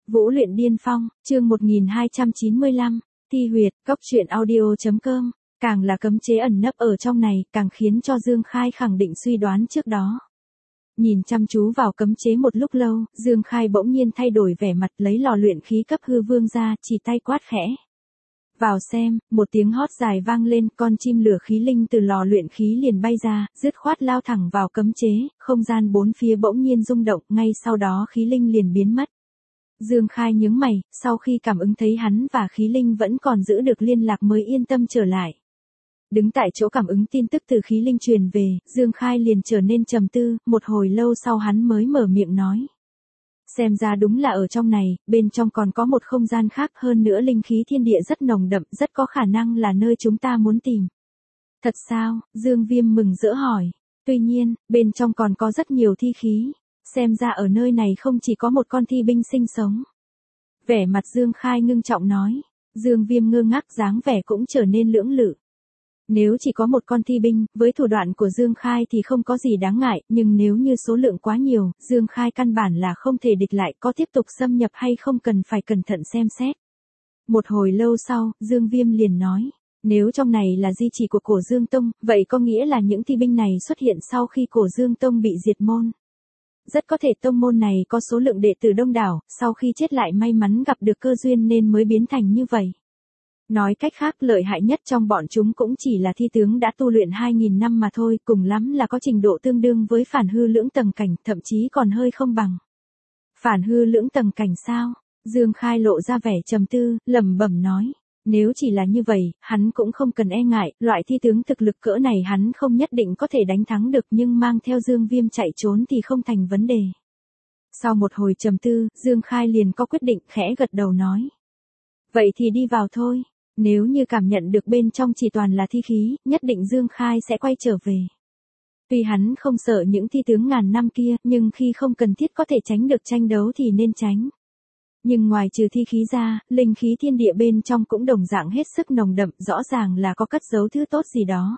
Vũ luyện điên phong, chương 1295, thi huyệt, cốc truyện audio.com, càng là cấm chế ẩn nấp ở trong này, càng khiến cho Dương Khai khẳng định suy đoán trước đó. Nhìn chăm chú vào cấm chế một lúc lâu, Dương Khai bỗng nhiên thay đổi vẻ mặt, lấy lò luyện khí cấp hư vương ra, chỉ tay quát khẽ. Vào xem, một tiếng hót dài vang lên, con chim lửa khí linh từ lò luyện khí liền bay ra, dứt khoát lao thẳng vào cấm chế, không gian bốn phía bỗng nhiên rung động, ngay sau đó khí linh liền biến mất. Dương Khai nhướng mày, sau khi cảm ứng thấy hắn và khí linh vẫn còn giữ được liên lạc mới yên tâm trở lại. Đứng tại chỗ cảm ứng tin tức từ khí linh truyền về, Dương Khai liền trở nên trầm tư, một hồi lâu sau hắn mới mở miệng nói. Xem ra đúng là ở trong này, bên trong còn có một không gian khác, hơn nữa linh khí thiên địa rất nồng đậm, rất có khả năng là nơi chúng ta muốn tìm. Thật sao? Dương Viêm mừng rỡ hỏi. Tuy nhiên, bên trong còn có rất nhiều thi khí. Xem ra ở nơi này không chỉ có một con thi binh sinh sống. Vẻ mặt Dương Khai ngưng trọng nói. Dương Viêm ngơ ngác, dáng vẻ cũng trở nên lưỡng lự. Nếu chỉ có một con thi binh, với thủ đoạn của Dương Khai thì không có gì đáng ngại, nhưng nếu như số lượng quá nhiều, Dương Khai căn bản là không thể địch lại, có tiếp tục xâm nhập hay không cần phải cẩn thận xem xét. Một hồi lâu sau, Dương Viêm liền nói, nếu trong này là di chỉ của Cổ Dương Tông, vậy có nghĩa là những thi binh này xuất hiện sau khi Cổ Dương Tông bị diệt môn. Rất có thể tông môn này có số lượng đệ tử đông đảo, sau khi chết lại may mắn gặp được cơ duyên nên mới biến thành như vậy. Nói cách khác, lợi hại nhất trong bọn chúng cũng chỉ là thi tướng đã tu luyện 2000 năm mà thôi, cùng lắm là có trình độ tương đương với phản hư lưỡng tầng cảnh, thậm chí còn hơi không bằng. Phản hư lưỡng tầng cảnh sao? Dương Khai lộ ra vẻ trầm tư, lẩm bẩm nói, nếu chỉ là như vậy, hắn cũng không cần e ngại, loại thi tướng thực lực cỡ này hắn không nhất định có thể đánh thắng được, nhưng mang theo Dương Viêm chạy trốn thì không thành vấn đề. Sau một hồi trầm tư, Dương Khai liền có quyết định, khẽ gật đầu nói. Vậy thì đi vào thôi. Nếu như cảm nhận được bên trong chỉ toàn là thi khí, nhất định Dương Khai sẽ quay trở về. Tuy hắn không sợ những thi tướng ngàn năm kia, nhưng khi không cần thiết có thể tránh được tranh đấu thì nên tránh. Nhưng ngoài trừ thi khí ra, linh khí thiên địa bên trong cũng đồng dạng hết sức nồng đậm, rõ ràng là có cất giấu thứ tốt gì đó.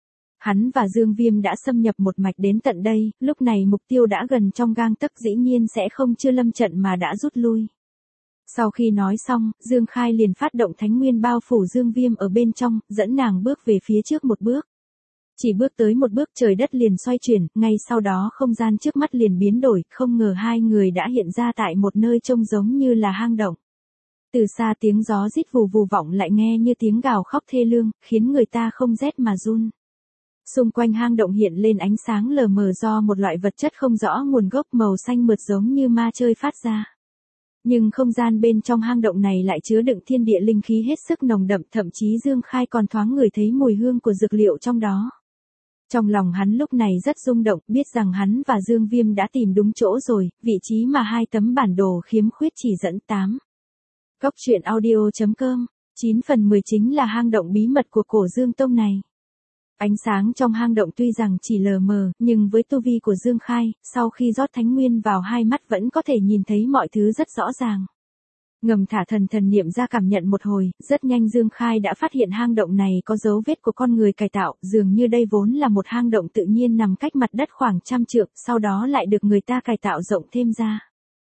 Hắn và Dương Viêm đã xâm nhập một mạch đến tận đây, lúc này mục tiêu đã gần trong gang tấc, dĩ nhiên sẽ không chưa lâm trận mà đã rút lui. Sau khi nói xong, Dương Khai liền phát động thánh nguyên bao phủ Dương Viêm ở bên trong, dẫn nàng bước về phía trước một bước. Chỉ bước tới một bước trời đất liền xoay chuyển, ngay sau đó không gian trước mắt liền biến đổi, không ngờ hai người đã hiện ra tại một nơi trông giống như là hang động. Từ xa tiếng gió rít vù vù vọng lại nghe như tiếng gào khóc thê lương, khiến người ta không rét mà run. Xung quanh hang động hiện lên ánh sáng lờ mờ do một loại vật chất không rõ nguồn gốc màu xanh mượt giống như ma chơi phát ra. Nhưng không gian bên trong hang động này lại chứa đựng thiên địa linh khí hết sức nồng đậm, thậm chí Dương Khai còn thoáng ngửi thấy mùi hương của dược liệu trong đó. Trong lòng hắn lúc này rất rung động, biết rằng hắn và Dương Viêm đã tìm đúng chỗ rồi, vị trí mà hai tấm bản đồ khiếm khuyết chỉ dẫn 8. Cốc truyện audio.com, 9 phần 10 chính là hang động bí mật của Cổ Dương Tông này. Ánh sáng trong hang động tuy rằng chỉ lờ mờ, nhưng với tu vi của Dương Khai, sau khi rót thánh nguyên vào hai mắt vẫn có thể nhìn thấy mọi thứ rất rõ ràng. Ngầm thả thần niệm ra cảm nhận một hồi, rất nhanh Dương Khai đã phát hiện hang động này có dấu vết của con người cải tạo, dường như đây vốn là một hang động tự nhiên nằm cách mặt đất khoảng 100 trượng, sau đó lại được người ta cải tạo rộng thêm ra.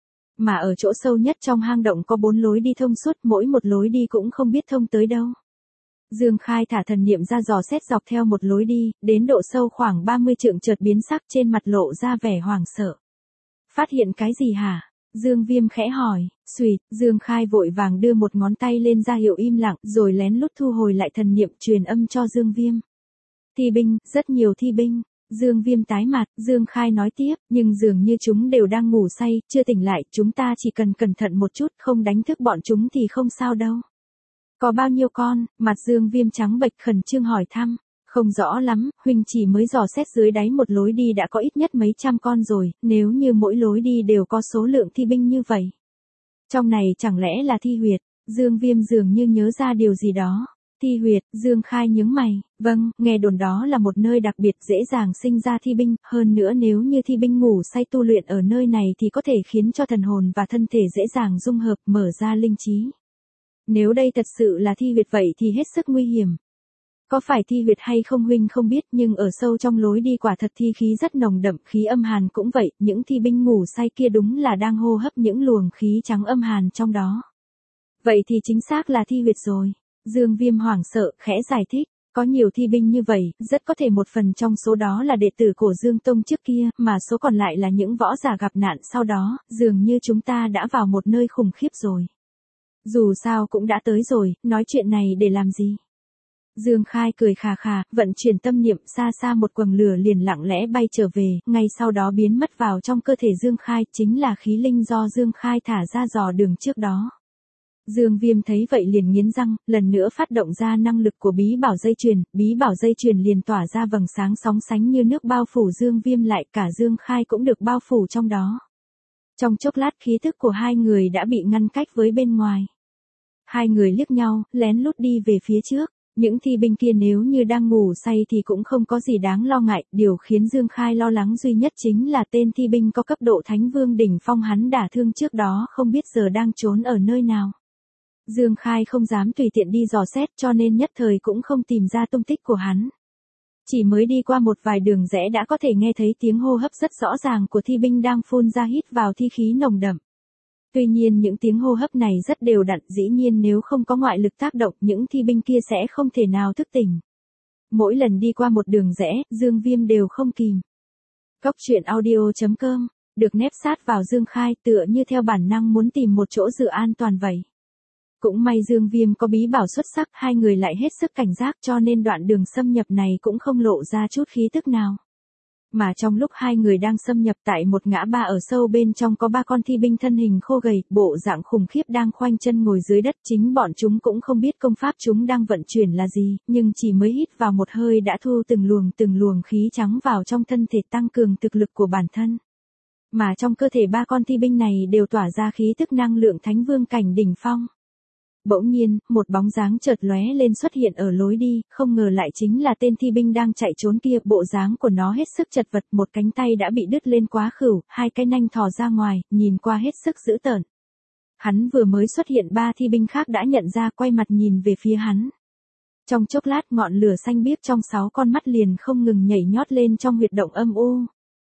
Mà ở chỗ sâu nhất trong hang động có 4 lối đi thông suốt, mỗi một lối đi cũng không biết thông tới đâu. Dương Khai thả thần niệm ra dò xét dọc theo một lối đi, đến độ sâu khoảng 30 trượng chợt biến sắc, trên mặt lộ ra vẻ hoảng sợ. Phát hiện cái gì hả? Dương Viêm khẽ hỏi. Xuỵt, Dương Khai vội vàng đưa một ngón tay lên ra hiệu im lặng, rồi lén lút thu hồi lại thần niệm truyền âm cho Dương Viêm. Thi binh, rất nhiều thi binh. Dương Viêm tái mặt, Dương Khai nói tiếp, nhưng dường như chúng đều đang ngủ say, chưa tỉnh lại, chúng ta chỉ cần cẩn thận một chút, không đánh thức bọn chúng thì không sao đâu. Có bao nhiêu con? Mặt Dương Viêm trắng bệch khẩn trương hỏi thăm. Không rõ lắm, huynh chỉ mới dò xét dưới đáy một lối đi đã có ít nhất mấy trăm con rồi, nếu như mỗi lối đi đều có số lượng thi binh như vậy. Trong này chẳng lẽ là thi huyệt? Dương Viêm dường như nhớ ra điều gì đó. Thi huyệt, Dương Khai nhướng mày, vâng, nghe đồn đó là một nơi đặc biệt dễ dàng sinh ra thi binh, hơn nữa nếu như thi binh ngủ say tu luyện ở nơi này thì có thể khiến cho thần hồn và thân thể dễ dàng dung hợp, mở ra linh trí. Nếu đây thật sự là thi huyệt vậy thì hết sức nguy hiểm. Có phải thi huyệt hay không huynh không biết, nhưng ở sâu trong lối đi quả thật thi khí rất nồng đậm, khí âm hàn cũng vậy, những thi binh ngủ say kia đúng là đang hô hấp những luồng khí trắng âm hàn trong đó. Vậy thì chính xác là thi huyệt rồi. Dương Viêm hoảng sợ, khẽ giải thích. Có nhiều thi binh như vậy, rất có thể một phần trong số đó là đệ tử của Dương Tông trước kia, mà số còn lại là những võ giả gặp nạn sau đó, dường như chúng ta đã vào một nơi khủng khiếp rồi. Dù sao cũng đã tới rồi, nói chuyện này để làm gì? Dương Khai cười khà khà, vận chuyển tâm niệm, xa xa một quầng lửa liền lặng lẽ bay trở về, ngay sau đó biến mất vào trong cơ thể Dương Khai, chính là khí linh do Dương Khai thả ra dò đường trước đó. Dương Viêm thấy vậy liền nghiến răng, lần nữa phát động ra năng lực của bí bảo dây chuyền liền tỏa ra vầng sáng sóng sánh như nước bao phủ Dương Viêm lại, cả Dương Khai cũng được bao phủ trong đó. Trong chốc lát khí thức của hai người đã bị ngăn cách với bên ngoài. Hai người liếc nhau, lén lút đi về phía trước. Những thi binh kia nếu như đang ngủ say thì cũng không có gì đáng lo ngại, điều khiến Dương Khai lo lắng duy nhất chính là tên thi binh có cấp độ Thánh Vương đỉnh phong hắn đả thương trước đó không biết giờ đang trốn ở nơi nào. Dương Khai không dám tùy tiện đi dò xét cho nên nhất thời cũng không tìm ra tung tích của hắn. Chỉ mới đi qua một vài đường rẽ đã có thể nghe thấy tiếng hô hấp rất rõ ràng của thi binh đang phun ra hít vào thi khí nồng đậm. Tuy nhiên những tiếng hô hấp này rất đều đặn, dĩ nhiên nếu không có ngoại lực tác động những thi binh kia sẽ không thể nào thức tỉnh. Mỗi lần đi qua một đường rẽ, Dương Viêm đều không kìm. Cốc truyện audio.com, được nép sát vào Dương Khai tựa như theo bản năng muốn tìm một chỗ dựa an toàn vậy. Cũng may Dương Viêm có bí bảo xuất sắc, hai người lại hết sức cảnh giác cho nên đoạn đường xâm nhập này cũng không lộ ra chút khí tức nào. Mà trong lúc hai người đang xâm nhập tại một ngã ba ở sâu bên trong có ba con thi binh thân hình khô gầy, bộ dạng khủng khiếp đang khoanh chân ngồi dưới đất, chính bọn chúng cũng không biết công pháp chúng đang vận chuyển là gì, nhưng chỉ mới hít vào một hơi đã thu từng luồng khí trắng vào trong thân thể tăng cường thực lực của bản thân. Mà trong cơ thể ba con thi binh này đều tỏa ra khí tức năng lượng Thánh Vương cảnh đỉnh phong. Bỗng nhiên, một bóng dáng chợt lóe lên xuất hiện ở lối đi, không ngờ lại chính là tên thi binh đang chạy trốn kia, bộ dáng của nó hết sức chật vật, một cánh tay đã bị đứt lên quá khửu, hai cái nanh thò ra ngoài, nhìn qua hết sức dữ tợn. Hắn vừa mới xuất hiện ba thi binh khác đã nhận ra, quay mặt nhìn về phía hắn. Trong chốc lát ngọn lửa xanh biếc trong 6 con mắt liền không ngừng nhảy nhót lên trong huyệt động âm u.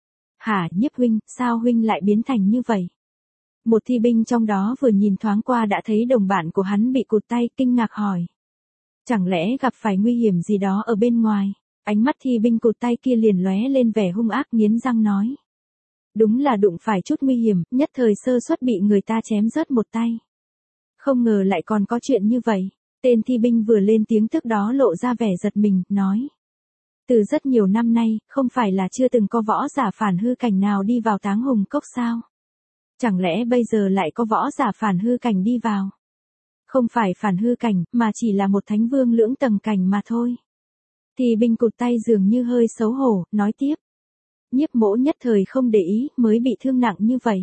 Hả, Nhiếp huynh, sao huynh lại biến thành như vậy? Một thi binh trong đó vừa nhìn thoáng qua đã thấy đồng bạn của hắn bị cụt tay, kinh ngạc hỏi. Chẳng lẽ gặp phải nguy hiểm gì đó ở bên ngoài? Ánh mắt thi binh cụt tay kia liền lóe lên vẻ hung ác, nghiến răng nói. Đúng là đụng phải chút nguy hiểm, nhất thời sơ suất bị người ta chém rớt một tay. Không ngờ lại còn có chuyện như vậy. Tên thi binh vừa lên tiếng tức đó lộ ra vẻ giật mình, nói. Từ rất nhiều năm nay, không phải là chưa từng có võ giả phản hư cảnh nào đi vào Táng Hùng Cốc sao? Chẳng lẽ bây giờ lại có võ giả phản hư cảnh đi vào? Không phải phản hư cảnh, mà chỉ là một Thánh Vương lưỡng tầng cảnh mà thôi. Thì binh cụt tay dường như hơi xấu hổ, nói tiếp. Nhiếp mỗ nhất thời không để ý, mới bị thương nặng như vậy.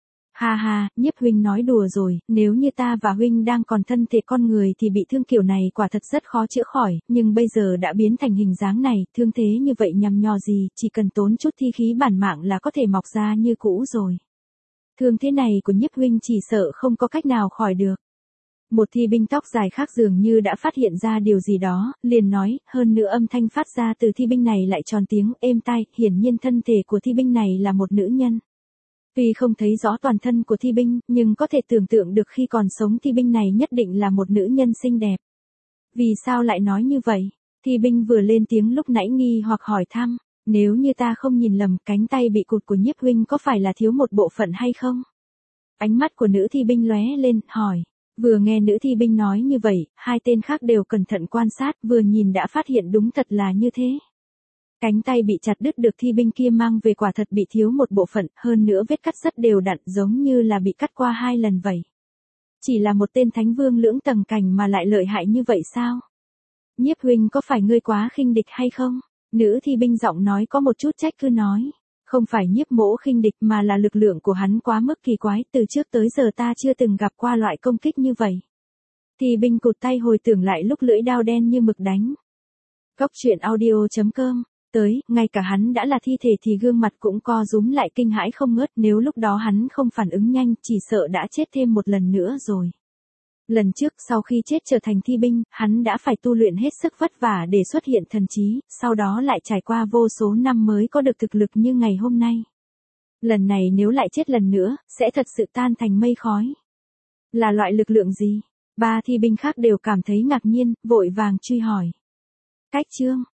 Ha ha, Nhiếp huynh nói đùa rồi, nếu như ta và huynh đang còn thân thể con người thì bị thương kiểu này quả thật rất khó chữa khỏi, nhưng bây giờ đã biến thành hình dáng này, thương thế như vậy nhằm nhò gì, chỉ cần tốn chút thi khí bản mạng là có thể mọc ra như cũ rồi. Thương thế này của Nhiếp huynh chỉ sợ không có cách nào khỏi được. Một thi binh tóc dài khác dường như đã phát hiện ra điều gì đó, liền nói, hơn nữa âm thanh phát ra từ thi binh này lại tròn tiếng êm tai, hiển nhiên thân thể của thi binh này là một nữ nhân. Tuy không thấy rõ toàn thân của thi binh, nhưng có thể tưởng tượng được khi còn sống thi binh này nhất định là một nữ nhân xinh đẹp. Vì sao lại nói như vậy? Thi binh vừa lên tiếng lúc nãy nghi hoặc hỏi thăm. Nếu như ta không nhìn lầm, cánh tay bị cụt của Nhiếp huynh có phải là thiếu một bộ phận hay không? Ánh mắt của nữ thi binh lóe lên, hỏi. Vừa nghe nữ thi binh nói như vậy, hai tên khác đều cẩn thận quan sát, vừa nhìn đã phát hiện đúng thật là như thế. Cánh tay bị chặt đứt được thi binh kia mang về quả thật bị thiếu một bộ phận, hơn nữa vết cắt rất đều đặn giống như là bị cắt qua 2 lần vậy. Chỉ là một tên Thánh Vương lưỡng tầng cảnh mà lại lợi hại như vậy sao? Nhiếp huynh có phải ngươi quá khinh địch hay không? Nữ thi binh giọng nói có một chút trách cứ nói. Không phải Nhiếp mỗ khinh địch mà là lực lượng của hắn quá mức kỳ quái, từ trước tới giờ ta chưa từng gặp qua loại công kích như vậy. Thi binh cụt tay hồi tưởng lại lúc lưỡi đao đen như mực đánh. Cốc truyện audio.com, tới, ngay cả hắn đã là thi thể thì gương mặt cũng co rúm lại kinh hãi không ngớt, nếu lúc đó hắn không phản ứng nhanh chỉ sợ đã chết thêm một lần nữa rồi. Lần trước sau khi chết trở thành thi binh, hắn đã phải tu luyện hết sức vất vả để xuất hiện thần trí, sau đó lại trải qua vô số năm mới có được thực lực như ngày hôm nay. Lần này nếu lại chết lần nữa, sẽ thật sự tan thành mây khói. Là loại lực lượng gì? Ba thi binh khác đều cảm thấy ngạc nhiên, vội vàng truy hỏi. Cách chương